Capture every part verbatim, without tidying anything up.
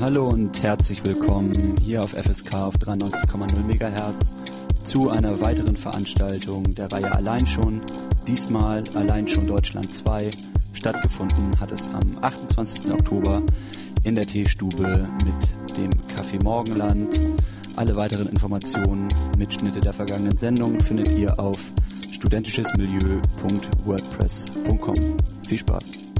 Hallo und herzlich willkommen hier auf F S K auf dreiundneunzig Komma null Megahertz zu einer weiteren Veranstaltung der Reihe Allein schon. Diesmal Allein schon Deutschland zwei. Stattgefunden hat es am achtundzwanzigsten Oktober in der Teestube mit dem Café Morgenland. Alle weiteren Informationen, Mitschnitte der vergangenen Sendung findet ihr auf studentischesmilieu punkt wordpress punkt com. Viel Spaß!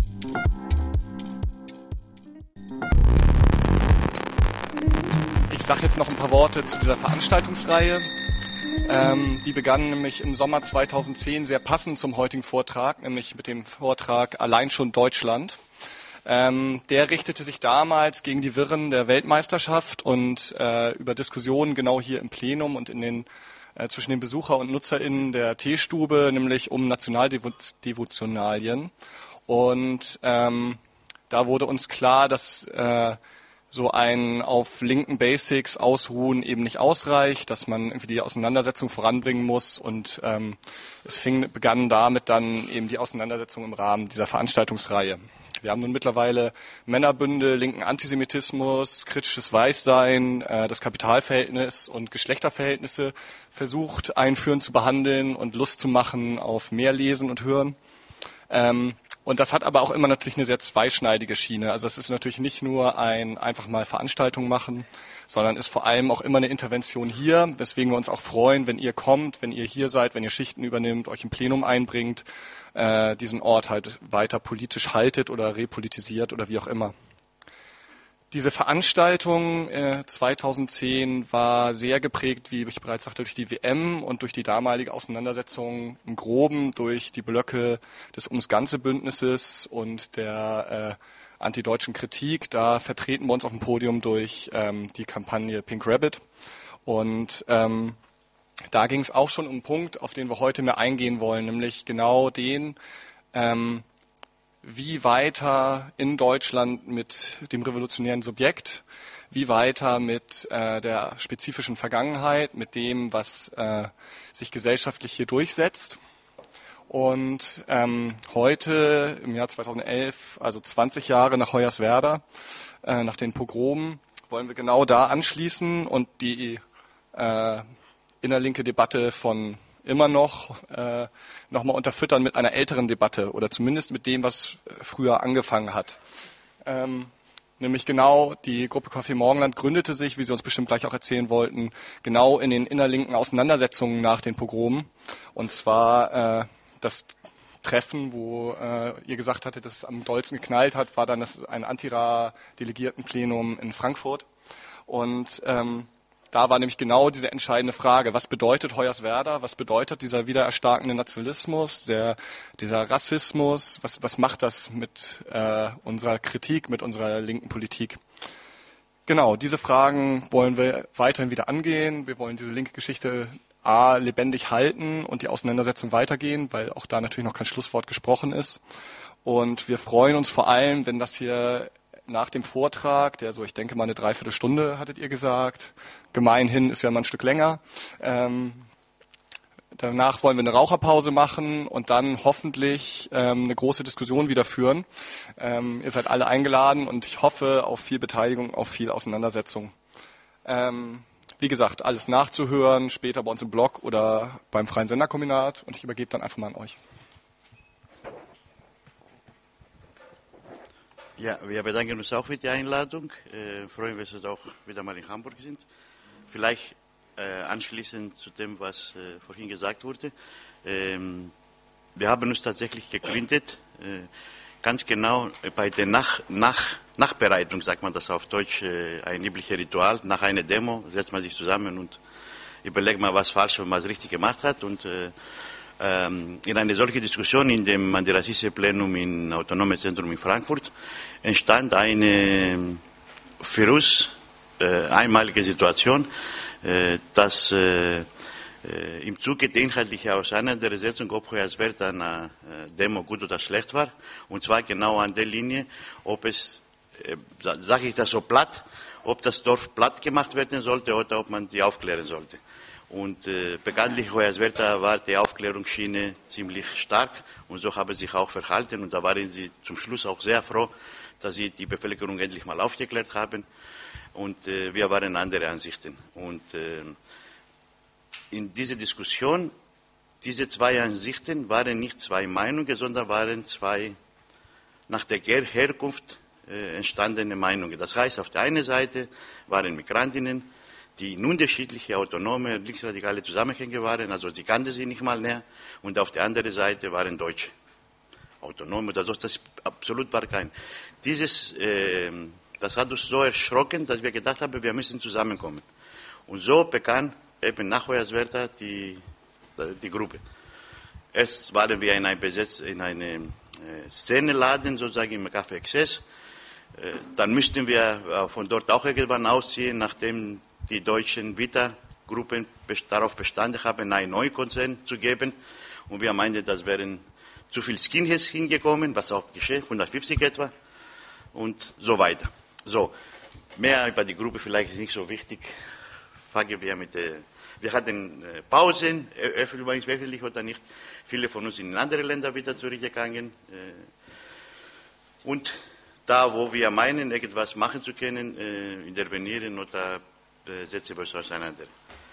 Ich sage jetzt noch ein paar Worte zu dieser Veranstaltungsreihe. Ähm, die begann nämlich im Sommer zweitausendzehn sehr passend zum heutigen Vortrag, nämlich mit dem Vortrag Allein schon Deutschland. Ähm, der richtete sich damals gegen die Wirren der Weltmeisterschaft und äh, über Diskussionen genau hier im Plenum und in den äh, zwischen den Besucher- und NutzerInnen der Teestube, nämlich um Nationaldevotionalien. Und ähm, da wurde uns klar, dass äh, so ein auf linken Basics ausruhen eben nicht ausreicht, dass man irgendwie die Auseinandersetzung voranbringen muss. Und ähm, es fing, begann damit dann eben die Auseinandersetzung im Rahmen dieser Veranstaltungsreihe. Wir haben nun mittlerweile Männerbünde, linken Antisemitismus, kritisches Weißsein, äh, das Kapitalverhältnis und Geschlechterverhältnisse versucht, einführend zu behandeln und Lust zu machen auf mehr Lesen und Hören. Ähm, und das hat aber auch immer natürlich eine sehr zweischneidige Schiene. Also es ist natürlich nicht nur ein einfach mal Veranstaltung machen, sondern ist vor allem auch immer eine Intervention hier, weswegen wir uns auch freuen, wenn ihr kommt, wenn ihr hier seid, wenn ihr Schichten übernimmt, euch im Plenum einbringt, äh, diesen Ort halt weiter politisch haltet oder repolitisiert oder wie auch immer. Diese Veranstaltung äh, zweitausendzehn war sehr geprägt, wie ich bereits sagte, durch die W M und durch die damalige Auseinandersetzung im Groben durch die Blöcke des Ums-Ganze-Bündnisses und der äh, antideutschen Kritik. Da vertreten wir uns auf dem Podium durch ähm, die Kampagne Pink Rabbit. Und ähm, da ging es auch schon um einen Punkt, auf den wir heute mehr eingehen wollen, nämlich genau den, ähm, wie weiter in Deutschland mit dem revolutionären Subjekt, wie weiter mit äh, der spezifischen Vergangenheit, mit dem, was äh, sich gesellschaftlich hier durchsetzt. Und ähm, heute, im Jahr zweitausendelf, also zwanzig Jahre nach Hoyerswerda, äh, nach den Pogromen, wollen wir genau da anschließen und die äh, innerlinke Debatte von immer noch äh, nochmal unterfüttern mit einer älteren Debatte oder zumindest mit dem, was früher angefangen hat. Ähm, nämlich genau, die Gruppe Café Morgenland gründete sich, wie Sie uns bestimmt gleich auch erzählen wollten, genau in den innerlinken Auseinandersetzungen nach den Pogromen. Und zwar äh, das Treffen, wo äh, ihr gesagt hattet, dass es am dollsten geknallt hat, war dann das, ein Antira-Delegiertenplenum in Frankfurt. Und ähm, Da war nämlich genau diese entscheidende Frage, was bedeutet Hoyerswerda, was bedeutet dieser wiedererstarkende Nationalismus, der, dieser Rassismus, was, was macht das mit äh, unserer Kritik, mit unserer linken Politik? Genau, diese Fragen wollen wir weiterhin wieder angehen. Wir wollen diese linke Geschichte A, lebendig halten und die Auseinandersetzung weitergehen, weil auch da natürlich noch kein Schlusswort gesprochen ist. Und wir freuen uns vor allem, wenn das hier nach dem Vortrag, der so, ich denke mal eine Dreiviertelstunde, hattet ihr gesagt, gemeinhin ist ja mal ein Stück länger. Ähm, danach wollen wir eine Raucherpause machen und dann hoffentlich ähm, eine große Diskussion wieder führen. Ähm, ihr seid alle eingeladen und ich hoffe auf viel Beteiligung, auf viel Auseinandersetzung. Ähm, wie gesagt, alles nachzuhören, später bei uns im Blog oder beim Freien Senderkombinat und ich übergebe dann einfach mal an euch. Ja, wir bedanken uns auch für die Einladung. Äh, freuen wir uns, dass wir auch wieder mal in Hamburg sind. Vielleicht äh, anschließend zu dem, was äh, vorhin gesagt wurde. Ähm, wir haben uns tatsächlich gegründet, äh, ganz genau bei der Nach Nach Nachbereitung, sagt man das auf Deutsch, äh, ein übliches Ritual. Nach einer Demo setzt man sich zusammen und überlegt mal, was falsch und was richtig gemacht hat. Und äh, in eine solche Diskussion in dem Antirassismus-Plenum im Autonomen Zentrum in Frankfurt entstand eine für uns äh, einmalige Situation, äh, dass äh, im Zuge der inhaltlichen Auseinandersetzung, ob Hoyerswerda eine Demo gut oder schlecht war, und zwar genau an der Linie, ob es, äh, sage ich das so platt, ob das Dorf platt gemacht werden sollte oder ob man die aufklären sollte. Und äh, bekanntlich Hoyerswerda war die Aufklärungsschiene ziemlich stark und so haben sie sich auch verhalten und da waren sie zum Schluss auch sehr froh, dass sie die Bevölkerung endlich mal aufgeklärt haben. Und äh, wir waren andere Ansichten. Und äh, in dieser Diskussion, diese zwei Ansichten waren nicht zwei Meinungen, sondern waren zwei nach der Herkunft äh, entstandene Meinungen. Das heißt, auf der einen Seite waren Migrantinnen, die in unterschiedliche autonome, linksradikale Zusammenhänge waren, also sie kannten sie nicht mal näher, und auf der anderen Seite waren Deutsche. Autonom oder so, das absolut war kein. Dieses, äh, das hat uns so erschrocken, dass wir gedacht haben, wir müssen zusammenkommen. Und so begann eben nach Hoyerswerda die, die Gruppe. Erst waren wir in einem Besetz, in einem äh, Szeneladen, sozusagen im Café Exzess. Äh, dann müssten wir äh, von dort auch irgendwann ausziehen, nachdem die deutschen Vita-Gruppen darauf bestanden haben, einen neuen Konzern zu geben. Und wir meinten, das wären zu viele Skinheads hingekommen, was auch geschehen, hundertfünfzig etwa, und so weiter. So, mehr über die Gruppe vielleicht ist nicht so wichtig. Fangen wir mit der, wir hatten Pausen, übrigens öffentlich oder nicht. Viele von uns sind in andere Länder wieder zurückgegangen. Und da, wo wir meinen, irgendwas machen zu können, intervenieren oder setzen wir uns auseinander.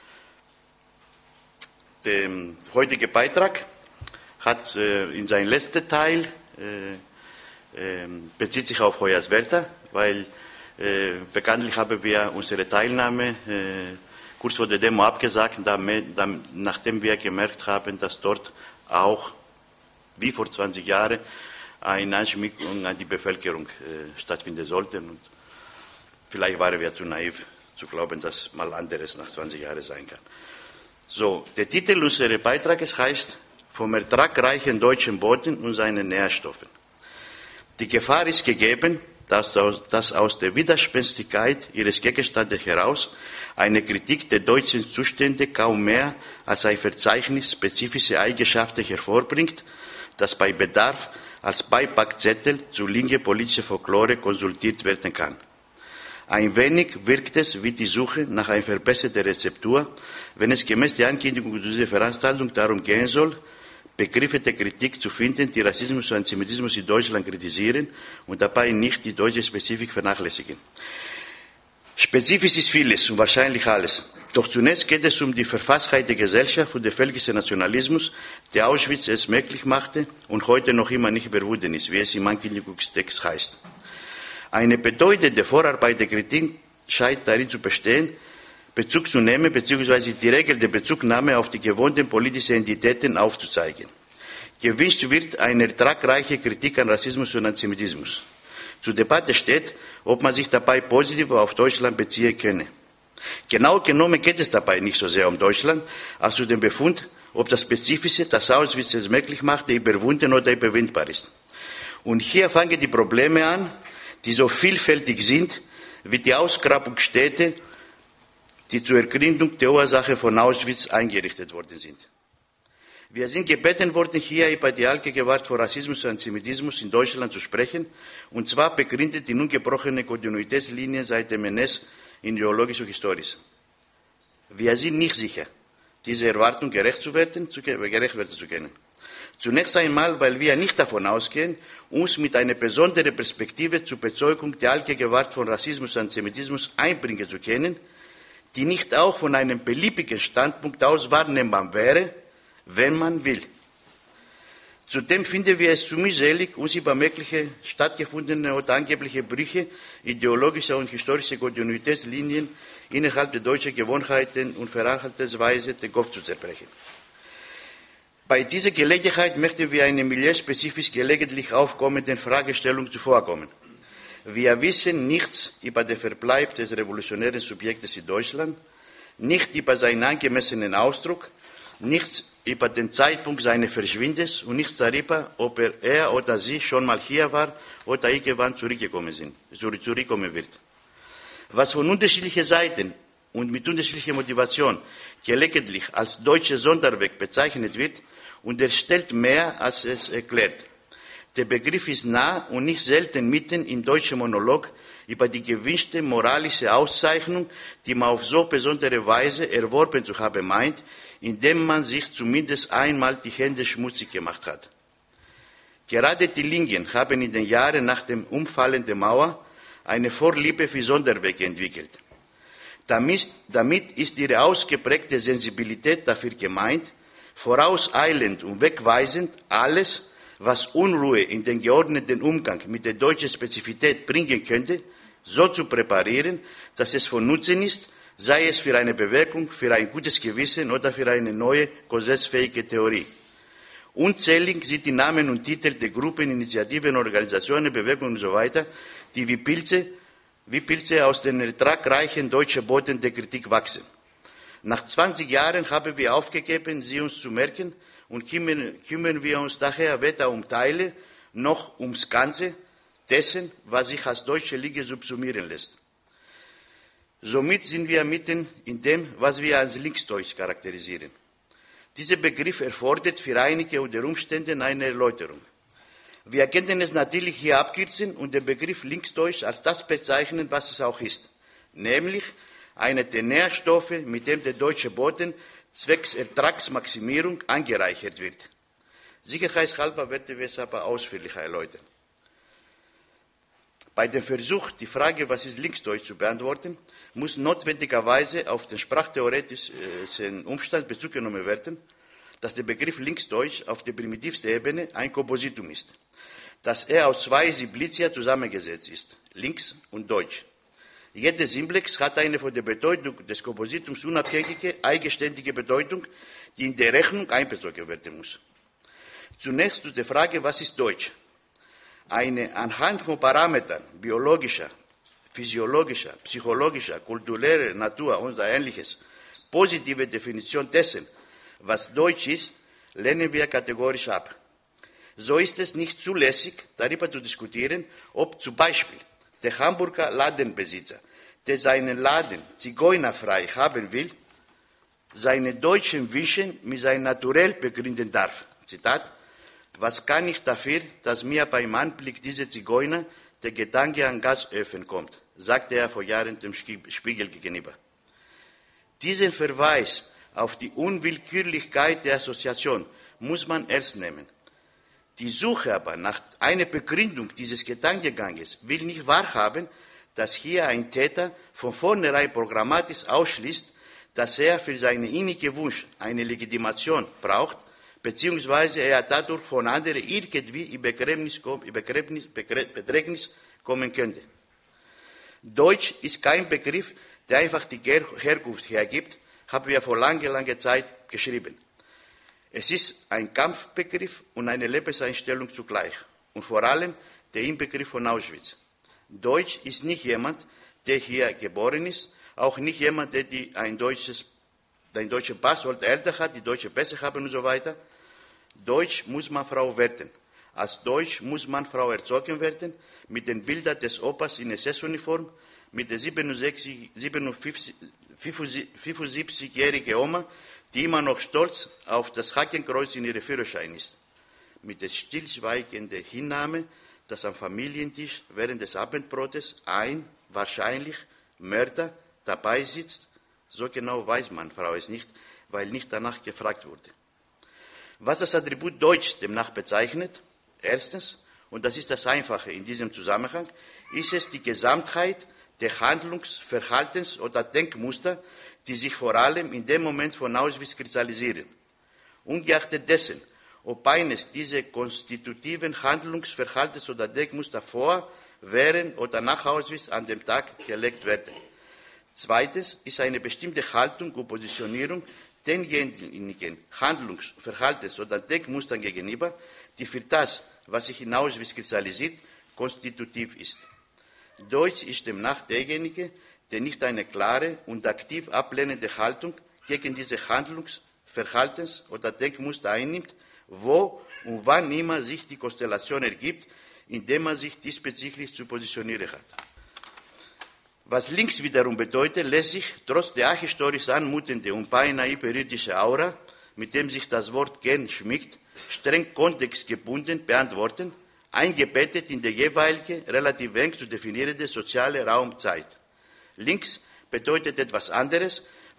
Der heutige Beitrag hat äh, in seinem letzten Teil, äh, äh, bezieht sich auf Hoyerswerda, weil äh, bekanntlich haben wir unsere Teilnahme äh, kurz vor der Demo abgesagt, damit, damit, nachdem wir gemerkt haben, dass dort auch, wie vor zwanzig Jahren, eine Anschmickung an die Bevölkerung äh, stattfinden sollte. Und vielleicht waren wir zu naiv zu glauben, dass mal anderes nach zwanzig Jahren sein kann. So, der Titel unseres Beitrages heißt vom ertragreichen deutschen Boden und seinen Nährstoffen. Die Gefahr ist gegeben, dass, dass aus der Widerspenstigkeit ihres Gegenstandes heraus eine Kritik der deutschen Zustände kaum mehr als ein Verzeichnis spezifischer Eigenschaften hervorbringt, das bei Bedarf als Beipackzettel zu linke politische Folklore konsultiert werden kann. Ein wenig wirkt es wie die Suche nach einer verbesserten Rezeptur, wenn es gemäß der Ankündigung dieser Veranstaltung darum gehen soll, Begriffe der Kritik zu finden, die Rassismus und Antisemitismus in Deutschland kritisieren und dabei nicht die deutsche Spezifik vernachlässigen. Spezifisch ist vieles und wahrscheinlich alles. Doch zunächst geht es um die Verfasstheit der Gesellschaft und den völkischen Nationalismus, der Auschwitz es möglich machte und heute noch immer nicht überwunden ist, wie es im Ankündigungstext heißt. Eine bedeutende Vorarbeit der Kritik scheint darin zu bestehen, Bezug zu nehmen bzw. die Regel der Bezugnahme auf die gewohnten politischen Entitäten aufzuzeigen. Gewünscht wird eine ertragreiche Kritik an Rassismus und Antisemitismus. Zur Debatte steht, ob man sich dabei positiv auf Deutschland beziehen könne. Genau genommen geht es dabei nicht so sehr um Deutschland, als um den Befund, ob das Spezifische, das Auschwitz es möglich machte, überwunden oder überwindbar ist. Und hier fangen die Probleme an, die so vielfältig sind wie die Ausgrabungsstätte, die zur Ergründung der Ursache von Auschwitz eingerichtet worden sind. Wir sind gebeten worden, hier über die Allgegenwart von Rassismus und Antisemitismus in Deutschland zu sprechen, und zwar begründet in ungebrochene Kontinuitätslinien seit dem N S in ideologisch und historisch. Wir sind nicht sicher, dieser Erwartung gerecht, zu werden, zu, gerecht werden zu können. Zunächst einmal, weil wir nicht davon ausgehen, uns mit einer besonderen Perspektive zur Bezeugung der Allgegenwart von Rassismus und Antisemitismus einbringen zu können, die nicht auch von einem beliebigen Standpunkt aus wahrnehmbar wäre, wenn man will. Zudem finden wir es zu mühselig, uns über mögliche stattgefundene oder angebliche Brüche ideologischer und historischer Kontinuitätslinien innerhalb der deutschen Gewohnheiten und Verhaltensweise den Kopf zu zerbrechen. Bei dieser Gelegenheit möchten wir einer milieuspezifisch gelegentlich aufkommenden Fragestellung zuvorkommen. Wir wissen nichts über den Verbleib des revolutionären Subjektes in Deutschland, nicht über seinen angemessenen Ausdruck, nichts über den Zeitpunkt seines Verschwindens und nichts darüber, ob er, er oder sie schon mal hier war oder irgendwann zurückgekommen, sind, zurückkommen wird. Was von unterschiedlichen Seiten und mit unterschiedlicher Motivation gelegentlich als deutscher Sonderweg bezeichnet wird, unterstellt mehr, als es erklärt. Der Begriff ist nah und nicht selten mitten im deutschen Monolog über die gewünschte moralische Auszeichnung, die man auf so besondere Weise erworben zu haben meint, indem man sich zumindest einmal die Hände schmutzig gemacht hat. Gerade die Linken haben in den Jahren nach dem Umfallen der Mauer eine Vorliebe für Sonderwege entwickelt. Damit, damit ist ihre ausgeprägte Sensibilität dafür gemeint, vorauseilend und wegweisend alles, was Unruhe in den geordneten Umgang mit der deutschen Spezifität bringen könnte, so zu präparieren, dass es von Nutzen ist, sei es für eine Bewegung, für ein gutes Gewissen oder für eine neue, konsensfähige Theorie. Unzählig sind die Namen und Titel der Gruppen, Initiativen, Organisationen, Bewegungen usw., die wie Pilze, wie Pilze aus den ertragreichen deutschen Boden der Kritik wachsen. Nach zwanzig Jahren haben wir aufgegeben, sie uns zu merken, und kümmern, kümmern wir uns daher weder um Teile noch ums Ganze dessen, was sich als deutsche Liga subsumieren lässt. Somit sind wir mitten in dem, was wir als Linksdeutsch charakterisieren. Dieser Begriff erfordert für einige unter Umständen eine Erläuterung. Wir können es natürlich hier abkürzen und den Begriff Linksdeutsch als das bezeichnen, was es auch ist, nämlich eine der Nährstoffe, mit dem der deutsche Boden zwecks Ertragsmaximierung angereichert wird. Sicherheitshalber werden wir es aber ausführlicher erläutern. Bei dem Versuch, die Frage, was ist Linksdeutsch, zu beantworten, muss notwendigerweise auf den sprachtheoretischen Umstand Bezug genommen werden, dass der Begriff Linksdeutsch auf der primitivsten Ebene ein Kompositum ist, dass er aus zwei Simplicia zusammengesetzt ist, links und deutsch. Jeder Simplex hat eine von der Bedeutung des Kompositums unabhängige, eigenständige Bedeutung, die in der Rechnung einbezogen werden muss. Zunächst zu der Frage, was ist Deutsch? Eine anhand von Parametern biologischer, physiologischer, psychologischer, kultureller Natur und Ähnliches positive Definition dessen, was Deutsch ist, lehnen wir kategorisch ab. So ist es nicht zulässig, darüber zu diskutieren, ob zum Beispiel der Hamburger Ladenbesitzer, der seinen Laden zigeunerfrei haben will, seine deutschen Wünsche mit seinem Naturell begründen darf. Zitat: Was kann ich dafür, dass mir beim Anblick dieser Zigeuner der Gedanke an Gasöfen kommt, sagte er vor Jahren dem Spiegel gegenüber. Diesen Verweis auf die Unwillkürlichkeit der Assoziation muss man ernst nehmen. Die Suche aber nach einer Begründung dieses Gedankenganges will nicht wahrhaben, dass hier ein Täter von vornherein programmatisch ausschließt, dass er für seinen innigen Wunsch eine Legitimation braucht, beziehungsweise er dadurch von anderen irgendwie in Begräbnis, Begräbnis, Bedrängnis kommen könnte. Deutsch ist kein Begriff, der einfach die Herkunft hergibt, haben wir vor langer, langer Zeit geschrieben. Es ist ein Kampfbegriff und eine Lebenseinstellung zugleich und vor allem der Inbegriff von Auschwitz. Deutsch ist nicht jemand, der hier geboren ist, auch nicht jemand, der die, ein deutsches, einen deutschen Pass oder Eltern hat, die deutsche Pässe haben und so weiter. Deutsch muss man Frau werden. Als Deutsch muss man Frau erzogen werden, mit den Bildern des Opas in S S-Uniform, mit der fünfundsiebzigjährigen Oma, die immer noch stolz auf das Hakenkreuz in ihrem Führerschein ist. Mit der stillschweigenden Hinnahme, dass am Familientisch während des Abendbrotes ein, wahrscheinlich, Mörder dabei sitzt. So genau weiß man, Frau, es nicht, weil nicht danach gefragt wurde. Was das Attribut Deutsch demnach bezeichnet, erstens, und das ist das Einfache in diesem Zusammenhang, ist es die Gesamtheit der Handlungs-, Verhaltens- oder Denkmuster, die sich vor allem in dem Moment von Auschwitz kristallisieren. Ungeachtet dessen, ob eines dieser konstitutiven Handlungs-, Verhaltens- oder Denkmuster vor, während oder nach Auschwitz an dem Tag gelegt werden. Zweitens ist eine bestimmte Haltung und Positionierung denjenigen Handlungs-, Verhaltens- oder Denkmustern gegenüber, die für das, was sich in Auschwitz kristallisiert, konstitutiv ist. Deutsch ist demnach derjenige, der nicht eine klare und aktiv ablehnende Haltung gegen diese Handlungs-, Verhaltens- oder Denkmuster einnimmt, wo und wann immer sich die Konstellation ergibt, indem man sich diesbezüglich zu positionieren hat. Was links wiederum bedeutet, lässt sich trotz der ahistorisch anmutenden und beinahe hyperirdischen Aura, mit dem sich das Wort gern schmückt, streng kontextgebunden beantworten, eingebettet in der jeweilige, relativ eng zu definierende soziale Raumzeit. Links bedeutet etwas anderes,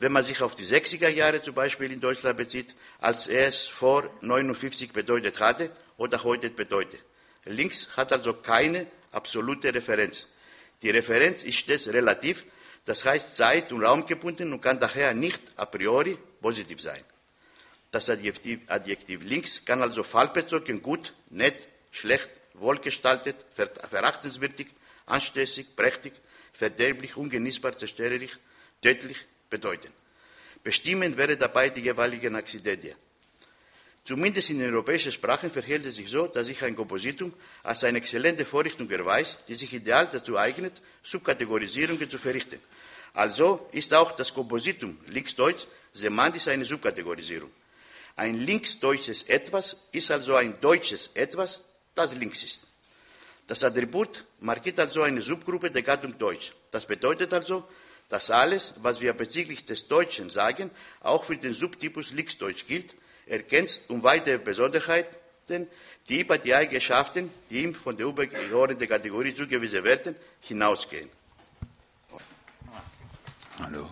wenn man sich auf die sechziger Jahre zum Beispiel in Deutschland bezieht, als er es vor neunundfünfzig bedeutet hatte oder heute bedeutet. Links hat also keine absolute Referenz. Die Referenz ist stets relativ, das heißt zeit- und raumgebunden und kann daher nicht a priori positiv sein. Das Adjektiv, Adjektiv links kann also fallbezogen gut, nett, schlecht, wohlgestaltet, ver verachtenswürdig, anstößig, prächtig, verderblich, ungenießbar, zerstörerisch, tödlich bedeuten. Bestimmend wäre dabei die jeweiligen Akzidentien. Zumindest in den europäischen Sprachen verhält es sich so, dass sich ein Kompositum als eine exzellente Vorrichtung erweist, die sich ideal dazu eignet, Subkategorisierungen zu verrichten. Also ist auch das Kompositum linksdeutsch semantisch eine Subkategorisierung. Ein linksdeutsches Etwas ist also ein deutsches Etwas, das links ist. Das Attribut markiert also eine Subgruppe der Gattung Deutsch. Das bedeutet also, dass alles, was wir bezüglich des Deutschen sagen, auch für den Subtypus linksdeutsch gilt, ergänzt um weitere Besonderheiten, die über die Eigenschaften, die ihm von der übergeordneten Kategorie zugewiesen werden, hinausgehen. Hallo.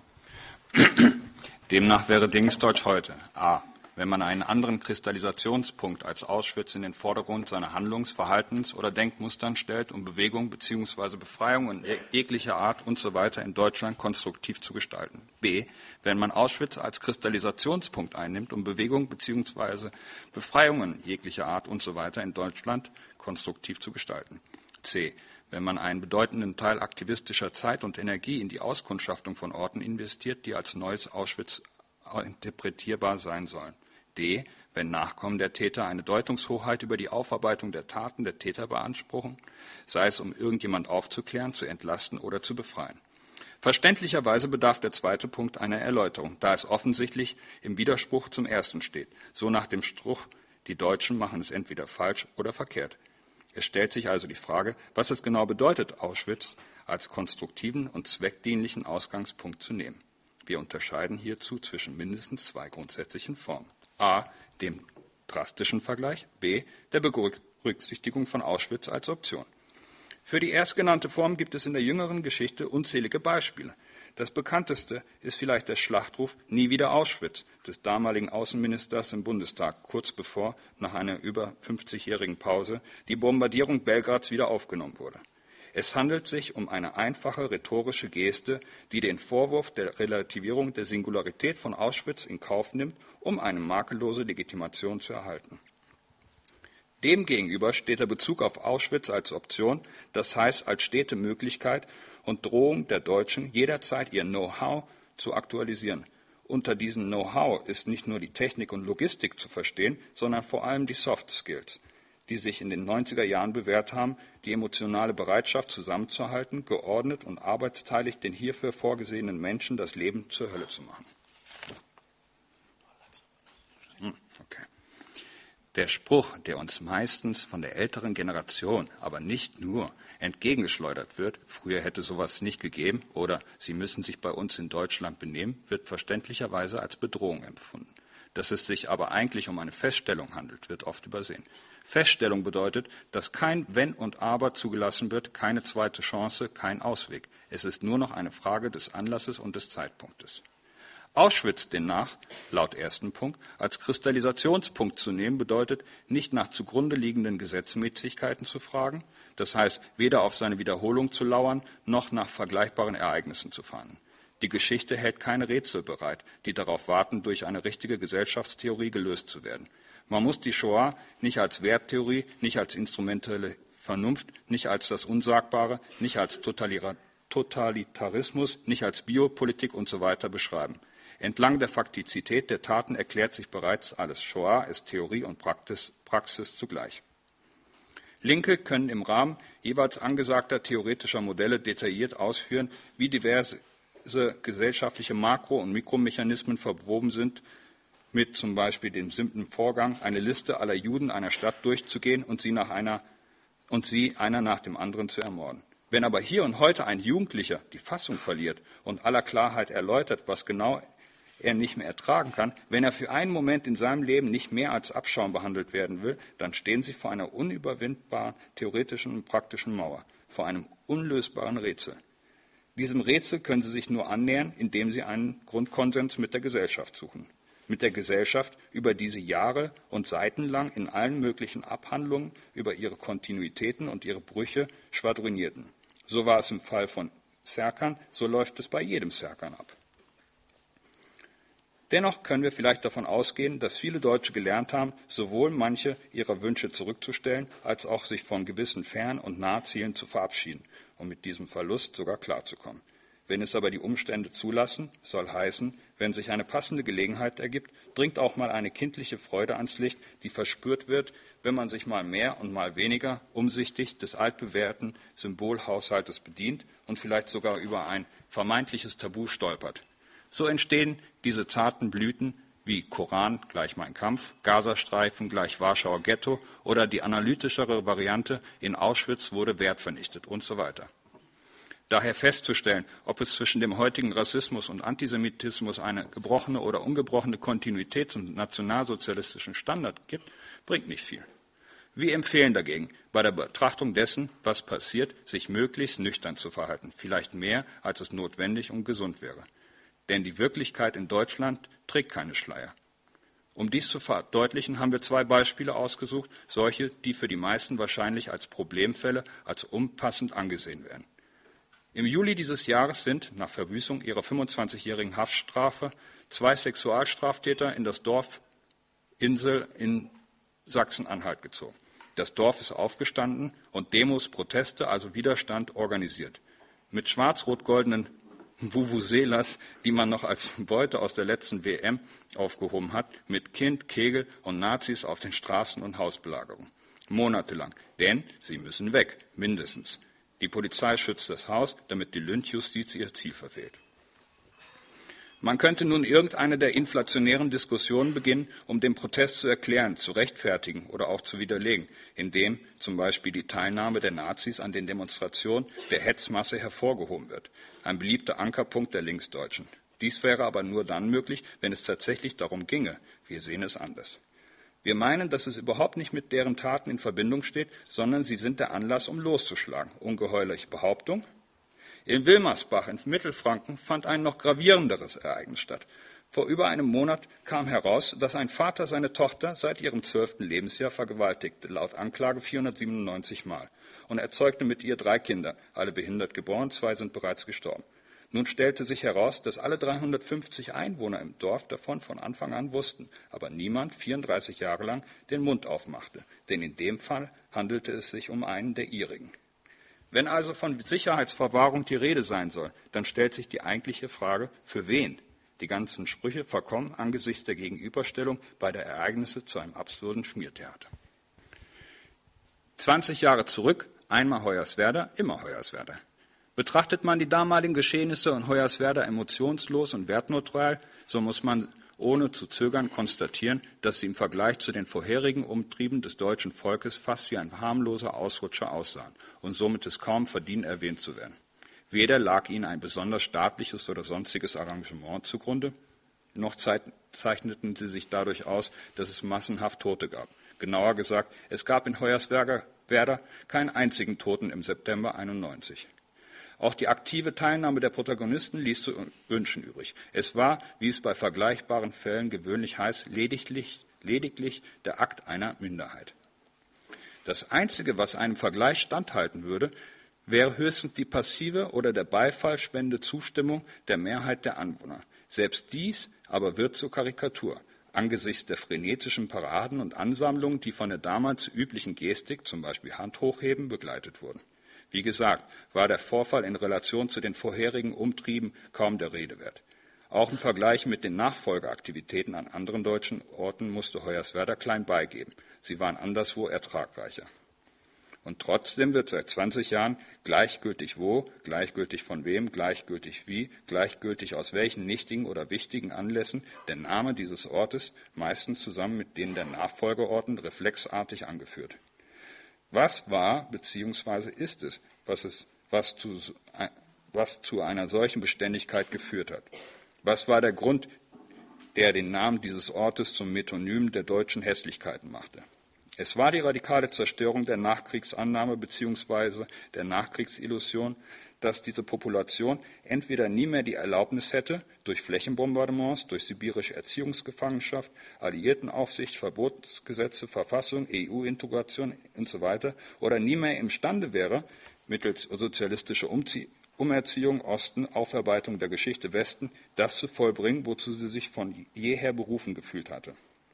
Demnach wäre Linksdeutsch heute a. Wenn man einen anderen Kristallisationspunkt als Auschwitz in den Vordergrund seiner Handlungs-, Verhaltens- oder Denkmustern stellt, um Bewegung bzw. Befreiung in jeglicher Art usw. in Deutschland konstruktiv zu gestalten. B. Wenn man Auschwitz als Kristallisationspunkt einnimmt, um Bewegung bzw. Befreiungen jeglicher Art usw. in Deutschland konstruktiv zu gestalten. C. Wenn man einen bedeutenden Teil aktivistischer Zeit und Energie in die Auskundschaftung von Orten investiert, die als neues Auschwitz interpretierbar sein sollen. D. Wenn Nachkommen der Täter eine Deutungshoheit über die Aufarbeitung der Taten der Täter beanspruchen, sei es um irgendjemand aufzuklären, zu entlasten oder zu befreien. Verständlicherweise bedarf der zweite Punkt einer Erläuterung, da es offensichtlich im Widerspruch zum ersten steht, so nach dem Spruch, die Deutschen machen es entweder falsch oder verkehrt. Es stellt sich also die Frage, was es genau bedeutet, Auschwitz als konstruktiven und zweckdienlichen Ausgangspunkt zu nehmen. Wir unterscheiden hierzu zwischen mindestens zwei grundsätzlichen Formen. A. Dem drastischen Vergleich. B. Der Berücksichtigung von Auschwitz als Option. Für die erstgenannte Form gibt es in der jüngeren Geschichte unzählige Beispiele. Das bekannteste ist vielleicht der Schlachtruf »Nie wieder Auschwitz« des damaligen Außenministers im Bundestag, kurz bevor, nach einer über fünfzigjährigen Pause, die Bombardierung Belgrads wieder aufgenommen wurde. Es handelt sich um eine einfache rhetorische Geste, die den Vorwurf der Relativierung der Singularität von Auschwitz in Kauf nimmt, um eine makellose Legitimation zu erhalten. Demgegenüber steht der Bezug auf Auschwitz als Option, das heißt als stete Möglichkeit und Drohung der Deutschen, jederzeit ihr Know-how zu aktualisieren. Unter diesem Know-how ist nicht nur die Technik und Logistik zu verstehen, sondern vor allem die Soft Skills, die sich in den neunziger Jahren bewährt haben, die emotionale Bereitschaft zusammenzuhalten, geordnet und arbeitsteilig den hierfür vorgesehenen Menschen das Leben zur Hölle zu machen. Okay. Der Spruch, der uns meistens von der älteren Generation, aber nicht nur, entgegengeschleudert wird, früher hätte sowas nicht gegeben oder Sie müssen sich bei uns in Deutschland benehmen, wird verständlicherweise als Bedrohung empfunden. Dass es sich aber eigentlich um eine Feststellung handelt, wird oft übersehen. Feststellung bedeutet, dass kein Wenn und Aber zugelassen wird, keine zweite Chance, kein Ausweg. Es ist nur noch eine Frage des Anlasses und des Zeitpunktes. Auschwitz demnach, laut ersten Punkt, als Kristallisationspunkt zu nehmen, bedeutet, nicht nach zugrunde liegenden Gesetzmäßigkeiten zu fragen, das heißt, weder auf seine Wiederholung zu lauern, noch nach vergleichbaren Ereignissen zu fahnden. Die Geschichte hält keine Rätsel bereit, die darauf warten, durch eine richtige Gesellschaftstheorie gelöst zu werden. Man muss die Shoah nicht als Werttheorie, nicht als instrumentelle Vernunft, nicht als das Unsagbare, nicht als Totalitarismus, nicht als Biopolitik und so weiter beschreiben. Entlang der Faktizität der Taten erklärt sich bereits alles. Shoah ist Theorie und Praxis, Praxis zugleich. Linke können im Rahmen jeweils angesagter theoretischer Modelle detailliert ausführen, wie diverse gesellschaftliche Makro- und Mikromechanismen verwoben sind, mit zum Beispiel dem simplen Vorgang, eine Liste aller Juden einer Stadt durchzugehen und sie, nach einer, und sie einer nach dem anderen zu ermorden. Wenn aber hier und heute ein Jugendlicher die Fassung verliert und aller Klarheit erläutert, was genau er nicht mehr ertragen kann, wenn er für einen Moment in seinem Leben nicht mehr als Abschaum behandelt werden will, dann stehen sie vor einer unüberwindbaren theoretischen und praktischen Mauer, vor einem unlösbaren Rätsel. Diesem Rätsel können Sie sich nur annähern, indem Sie einen Grundkonsens mit der Gesellschaft suchen. Mit der Gesellschaft, über die Sie Jahre und seitenlang in allen möglichen Abhandlungen über ihre Kontinuitäten und ihre Brüche schwadronierten. So war es im Fall von Serkan, so läuft es bei jedem Serkan ab. Dennoch können wir vielleicht davon ausgehen, dass viele Deutsche gelernt haben, sowohl manche ihrer Wünsche zurückzustellen, als auch sich von gewissen Fern- und Nahzielen zu verabschieden, um mit diesem Verlust sogar klarzukommen. Wenn es aber die Umstände zulassen, soll heißen, wenn sich eine passende Gelegenheit ergibt, dringt auch mal eine kindliche Freude ans Licht, die verspürt wird, wenn man sich mal mehr und mal weniger umsichtig des altbewährten Symbolhaushaltes bedient und vielleicht sogar über ein vermeintliches Tabu stolpert. So entstehen diese zarten Blüten wie Koran gleich Mein Kampf, Gazastreifen gleich Warschauer Ghetto oder die analytischere Variante in Auschwitz wurde Wert vernichtet und so weiter. Daher festzustellen, ob es zwischen dem heutigen Rassismus und Antisemitismus eine gebrochene oder ungebrochene Kontinuität zum nationalsozialistischen Standard gibt, bringt nicht viel. Wir empfehlen dagegen, bei der Betrachtung dessen, was passiert, sich möglichst nüchtern zu verhalten, vielleicht mehr, als es notwendig und gesund wäre. Denn die Wirklichkeit in Deutschland trägt keine Schleier. Um dies zu verdeutlichen, haben wir zwei Beispiele ausgesucht, solche, die für die meisten wahrscheinlich als Problemfälle, als unpassend angesehen werden. Im Juli dieses Jahres sind, nach Verbüßung ihrer fünfundzwanzigjährigen Haftstrafe, zwei Sexualstraftäter in das Dorf Insel in Sachsen-Anhalt gezogen. Das Dorf ist aufgestanden und Demos, Proteste, also Widerstand organisiert. Mit schwarz-rot-goldenen Vuvuzelas, die man noch als Beute aus der letzten W M aufgehoben hat, mit Kind, Kegel und Nazis auf den Straßen und Hausbelagerung. Monatelang. Denn sie müssen weg, mindestens. Die Polizei schützt das Haus, damit die Lynchjustiz ihr Ziel verfehlt. Man könnte nun irgendeine der inflationären Diskussionen beginnen, um den Protest zu erklären, zu rechtfertigen oder auch zu widerlegen, indem zum Beispiel die Teilnahme der Nazis an den Demonstrationen der Hetzmasse hervorgehoben wird, ein beliebter Ankerpunkt der Linksdeutschen. Dies wäre aber nur dann möglich, wenn es tatsächlich darum ginge. Wir sehen es anders. Wir meinen, dass es überhaupt nicht mit deren Taten in Verbindung steht, sondern sie sind der Anlass, um loszuschlagen. Ungeheuerliche Behauptung. In Wilmersbach in Mittelfranken fand ein noch gravierenderes Ereignis statt. Vor über einem Monat kam heraus, dass ein Vater seine Tochter seit ihrem zwölften Lebensjahr vergewaltigte, laut Anklage vierhundertsiebenundneunzig Mal, und erzeugte mit ihr drei Kinder, alle behindert geboren, zwei sind bereits gestorben. Nun stellte sich heraus, dass alle dreihundertfünfzig Einwohner im Dorf davon von Anfang an wussten, aber niemand vierunddreißig Jahre lang den Mund aufmachte, denn in dem Fall handelte es sich um einen der ihrigen. Wenn also von Sicherheitsverwahrung die Rede sein soll, dann stellt sich die eigentliche Frage, für wen? Die ganzen Sprüche verkommen angesichts der Gegenüberstellung beider Ereignisse zu einem absurden Schmiertheater. zwanzig Jahre zurück, einmal Hoyerswerda, immer Hoyerswerda. Betrachtet man die damaligen Geschehnisse in Hoyerswerda emotionslos und wertneutral, so muss man ohne zu zögern konstatieren, dass sie im Vergleich zu den vorherigen Umtrieben des deutschen Volkes fast wie ein harmloser Ausrutscher aussahen und somit es kaum verdienen, erwähnt zu werden. Weder lag ihnen ein besonders staatliches oder sonstiges Arrangement zugrunde, noch zeichneten sie sich dadurch aus, dass es massenhaft Tote gab. Genauer gesagt, es gab in Hoyerswerda keinen einzigen Toten im September einundneunzig. Auch die aktive Teilnahme der Protagonisten ließ zu wünschen übrig. Es war, wie es bei vergleichbaren Fällen gewöhnlich heißt, lediglich, lediglich der Akt einer Minderheit. Das Einzige, was einem Vergleich standhalten würde, wäre höchstens die passive oder der Beifall spendende Zustimmung der Mehrheit der Anwohner. Selbst dies aber wird zur Karikatur. Angesichts der frenetischen Paraden und Ansammlungen, die von der damals üblichen Gestik, zum Beispiel Handhochheben, begleitet wurden. Wie gesagt, war der Vorfall in Relation zu den vorherigen Umtrieben kaum der Rede wert. Auch im Vergleich mit den Nachfolgeaktivitäten an anderen deutschen Orten musste Hoyerswerda klein beigeben. Sie waren anderswo ertragreicher. Und trotzdem wird seit zwanzig Jahren gleichgültig wo, gleichgültig von wem, gleichgültig wie, gleichgültig aus welchen nichtigen oder wichtigen Anlässen der Name dieses Ortes meistens zusammen mit denen der Nachfolgeorten reflexartig angeführt. Was war bzw. ist es, was, es was, zu, was zu einer solchen Beständigkeit geführt hat? Was war der Grund, der den Namen dieses Ortes zum Metonym der deutschen Hässlichkeiten machte? Es war die radikale Zerstörung der Nachkriegsannahme bzw. der Nachkriegsillusion, dass diese Population entweder nie mehr die Erlaubnis hätte, durch Flächenbombardements, durch sibirische Erziehungsgefangenschaft, Alliiertenaufsicht, Verbotsgesetze, Verfassung, E U-Integration und so weiter, oder nie mehr imstande wäre, mittels sozialistischer Umzie- Umerziehung Osten, Aufarbeitung der Geschichte Westen, das zu vollbringen, wozu sie sich von jeher berufen gefühlt hatte.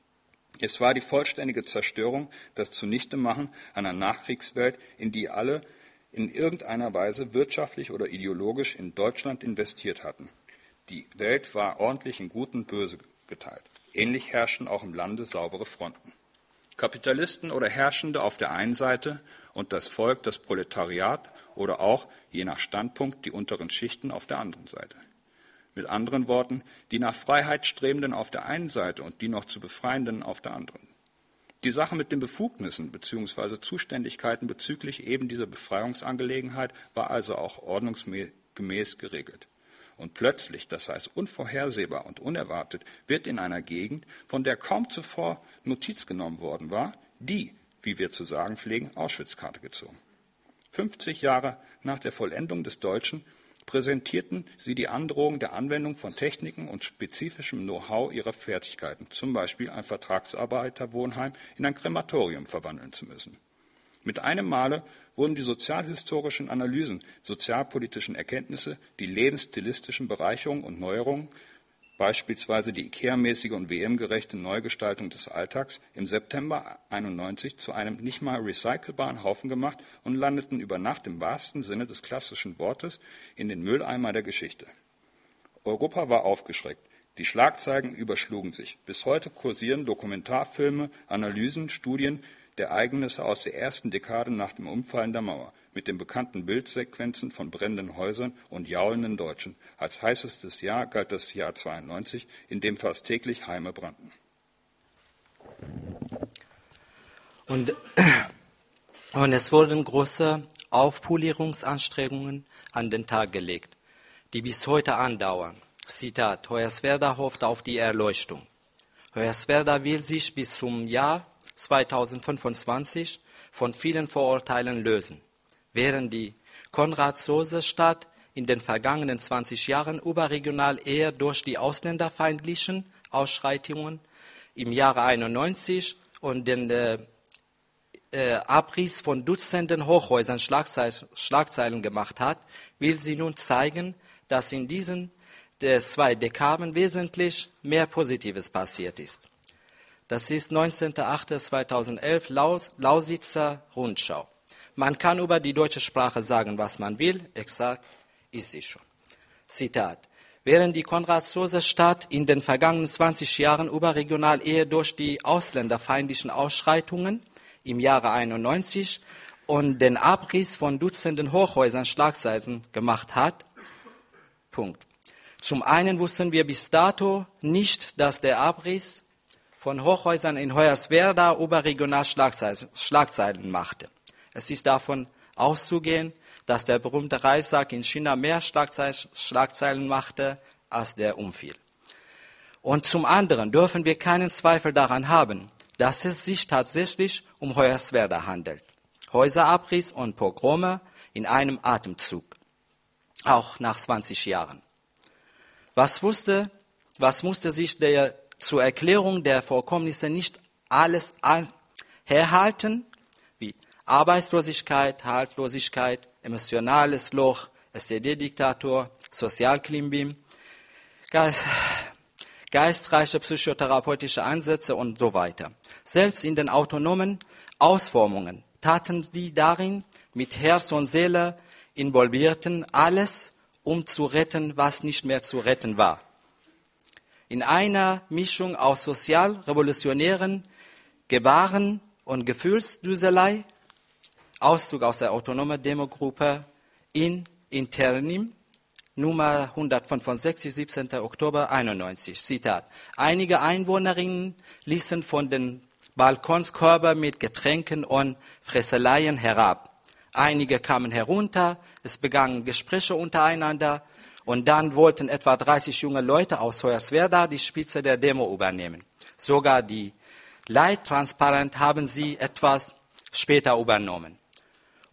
Es war die vollständige Zerstörung, das Zunichtemachen einer Nachkriegswelt, in die alle in irgendeiner Weise wirtschaftlich oder ideologisch in Deutschland investiert hatten. Die Welt war ordentlich in Gut und Böse geteilt. Ähnlich herrschten auch im Lande saubere Fronten. Kapitalisten oder Herrschende auf der einen Seite und das Volk, das Proletariat oder auch, je nach Standpunkt, die unteren Schichten auf der anderen Seite. Mit anderen Worten, die nach Freiheit Strebenden auf der einen Seite und die noch zu Befreienden auf der anderen. Die Sache mit den Befugnissen bzw. Zuständigkeiten bezüglich eben dieser Befreiungsangelegenheit war also auch ordnungsgemäß geregelt. Und plötzlich, das heißt unvorhersehbar und unerwartet, wird in einer Gegend, von der kaum zuvor Notiz genommen worden war, die, wie wir zu sagen pflegen, Auschwitzkarte gezogen. fünfzig Jahre nach der Vollendung des Deutschen präsentierten sie die Androhung der Anwendung von Techniken und spezifischem Know-how ihrer Fertigkeiten, zum Beispiel ein Vertragsarbeiterwohnheim in ein Krematorium verwandeln zu müssen. Mit einem Male wurden die sozialhistorischen Analysen, sozialpolitischen Erkenntnisse, die lebensstilistischen Bereicherungen und Neuerungen, beispielsweise die IKEA-mäßige und W M-gerechte Neugestaltung des Alltags, im September einundneunzig zu einem nicht mal recycelbaren Haufen gemacht und landeten über Nacht im wahrsten Sinne des klassischen Wortes in den Mülleimer der Geschichte. Europa war aufgeschreckt. Die Schlagzeilen überschlugen sich. Bis heute kursieren Dokumentarfilme, Analysen, Studien der Ereignisse aus der ersten Dekade nach dem Umfallen der Mauer, mit den bekannten Bildsequenzen von brennenden Häusern und jaulenden Deutschen. Als heißestes Jahr galt das Jahr zweiundneunzig, in dem fast täglich Heime brannten. Und, und es wurden große Aufpolierungsanstrengungen an den Tag gelegt, die bis heute andauern. Zitat: Hoyerswerda hofft auf die Erleuchtung. Hoyerswerda will sich bis zum Jahr zweitausendfünfundzwanzig von vielen Vorurteilen lösen. Während die Konrad-Zuse-Stadt in den vergangenen zwanzig Jahren überregional eher durch die ausländerfeindlichen Ausschreitungen im Jahre einundneunzig und den äh, äh, Abriss von Dutzenden Hochhäusern Schlagzeilen, Schlagzeilen gemacht hat, will sie nun zeigen, dass in diesen äh, zwei Dekaden wesentlich mehr Positives passiert ist. Das ist neunzehnter achter zweitausendelf, Laus, Lausitzer Rundschau. Man kann über die deutsche Sprache sagen, was man will, exakt ist sie schon. Zitat: Während die Konrad-Zuse-Stadt in den vergangenen zwanzig Jahren überregional eher durch die ausländerfeindlichen Ausschreitungen im Jahre einundneunzig und den Abriss von Dutzenden Hochhäusern Schlagzeilen gemacht hat. Punkt. Zum einen wussten wir bis dato nicht, dass der Abriss von Hochhäusern in Hoyerswerda überregional Schlagzeilen, Schlagzeilen machte. Es ist davon auszugehen, dass der berühmte Reissack in China mehr Schlagzeilen, Schlagzeilen machte, als der umfiel. Und zum anderen dürfen wir keinen Zweifel daran haben, dass es sich tatsächlich um Hoyerswerda handelt. Häuserabriss und Pogrome in einem Atemzug, auch nach zwanzig Jahren. Was, wusste, was musste sich der zur Erklärung der Vorkommnisse nicht alles herhalten, wie Arbeitslosigkeit, Haltlosigkeit, emotionales Loch, S E D-Diktator, Sozialklimbim, Geist, geistreiche psychotherapeutische Ansätze und so weiter. Selbst in den autonomen Ausformungen taten die darin mit Herz und Seele involvierten alles, um zu retten, was nicht mehr zu retten war. In einer Mischung aus sozialrevolutionären Gebaren und Gefühlsdüselei, Auszug aus der autonomen Demogruppe in Internim, Nummer hundertfünfundsechzig, siebzehnter Oktober einundneunzig. Zitat: Einige Einwohnerinnen ließen von den Balkons Körbe mit Getränken und Fresseleien herab. Einige kamen herunter, es begannen Gespräche untereinander, und dann wollten etwa dreißig junge Leute aus Hoyerswerda die Spitze der Demo übernehmen. Sogar die Leittransparent haben sie etwas später übernommen.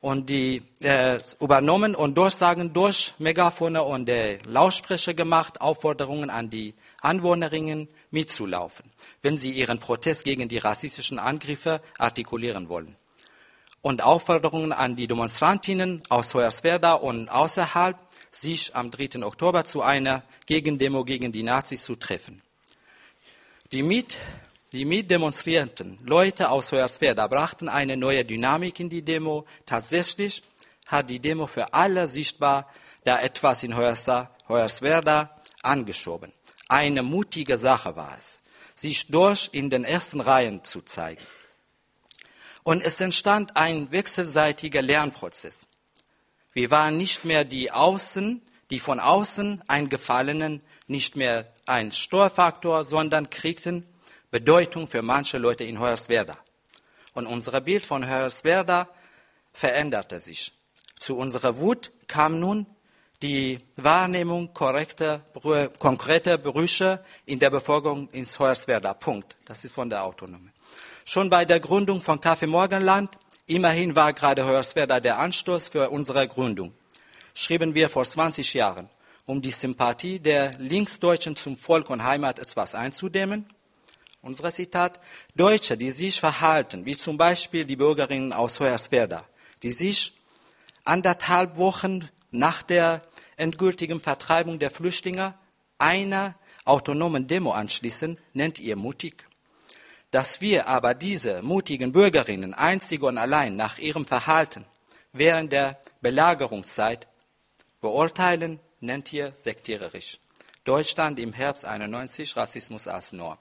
und die äh, übernommen und Durchsagen durch Megafone und äh, Lautsprecher gemacht, Aufforderungen an die Anwohnerinnen mitzulaufen, wenn sie ihren Protest gegen die rassistischen Angriffe artikulieren wollen. Und Aufforderungen an die Demonstrantinnen aus Hoyerswerda und außerhalb, sich am dritten Oktober zu einer Gegendemo gegen die Nazis zu treffen. Die mit, die mitdemonstrierenden Leute aus Hoyerswerda brachten eine neue Dynamik in die Demo. Tatsächlich hat die Demo für alle sichtbar da etwas in Hoyerswerda angeschoben. Eine mutige Sache war es, sich durch in den ersten Reihen zu zeigen. Und es entstand ein wechselseitiger Lernprozess. Wir waren nicht mehr die Außen, die von außen Eingefallenen, nicht mehr ein Störfaktor, sondern kriegten Bedeutung für manche Leute in Hoyerswerda. Und unser Bild von Hoyerswerda veränderte sich. Zu unserer Wut kam nun die Wahrnehmung korrekter, konkreter Brüche in der Bevölkerung in Hoyerswerda. Punkt. Das ist von der Autonomie. Schon bei der Gründung von Café Morgenland, immerhin war gerade Hoyerswerda der Anstoß für unsere Gründung, schrieben wir vor zwanzig Jahren, um die Sympathie der Linksdeutschen zum Volk und Heimat etwas einzudämmen. Unser Zitat: Deutsche, die sich verhalten, wie zum Beispiel die Bürgerinnen aus Hoyerswerda, die sich anderthalb Wochen nach der endgültigen Vertreibung der Flüchtlinge einer autonomen Demo anschließen, nennt ihr mutig. Dass wir aber diese mutigen Bürgerinnen einzig und allein nach ihrem Verhalten während der Belagerungszeit beurteilen, nennt ihr sekterisch. Deutschland im Herbst einundneunzig, Rassismus als Norm.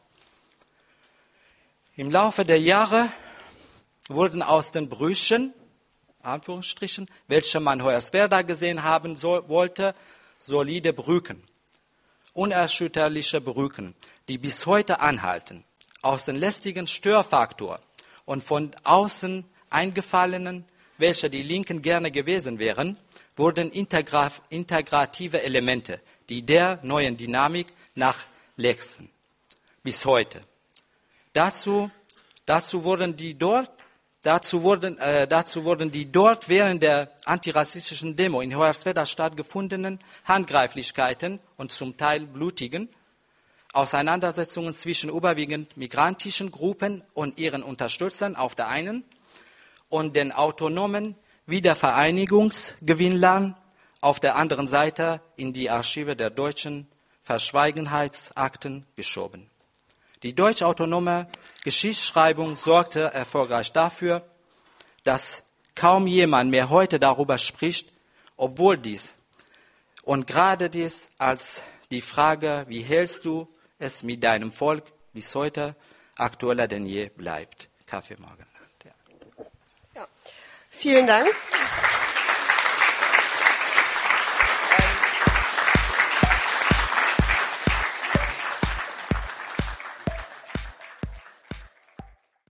Im Laufe der Jahre wurden aus den Brüchen, Anführungsstrichen, welche man Hoyerswerda gesehen haben so, wollte, solide Brücken, unerschütterliche Brücken, die bis heute anhalten. Aus den lästigen Störfaktor und von außen eingefallenen, welche die Linken gerne gewesen wären, wurden integra- integrative Elemente, die der neuen Dynamik nachlächsten. Bis heute. Dazu, dazu wurden die dort Dazu wurden, äh, dazu wurden die dort während der antirassistischen Demo in Hoyerswerda stattgefundenen Handgreiflichkeiten und zum Teil blutigen Auseinandersetzungen zwischen überwiegend migrantischen Gruppen und ihren Unterstützern auf der einen und den autonomen Wiedervereinigungsgewinnlern auf der anderen Seite in die Archive der deutschen Verschwiegenheitsakten geschoben. Die deutsch-autonome Geschichtsschreibung sorgte erfolgreich dafür, dass kaum jemand mehr heute darüber spricht, obwohl dies und gerade dies als die Frage, wie hältst du es mit deinem Volk, bis heute aktueller denn je bleibt. Café Morgenland. Ja. Ja. Vielen Dank.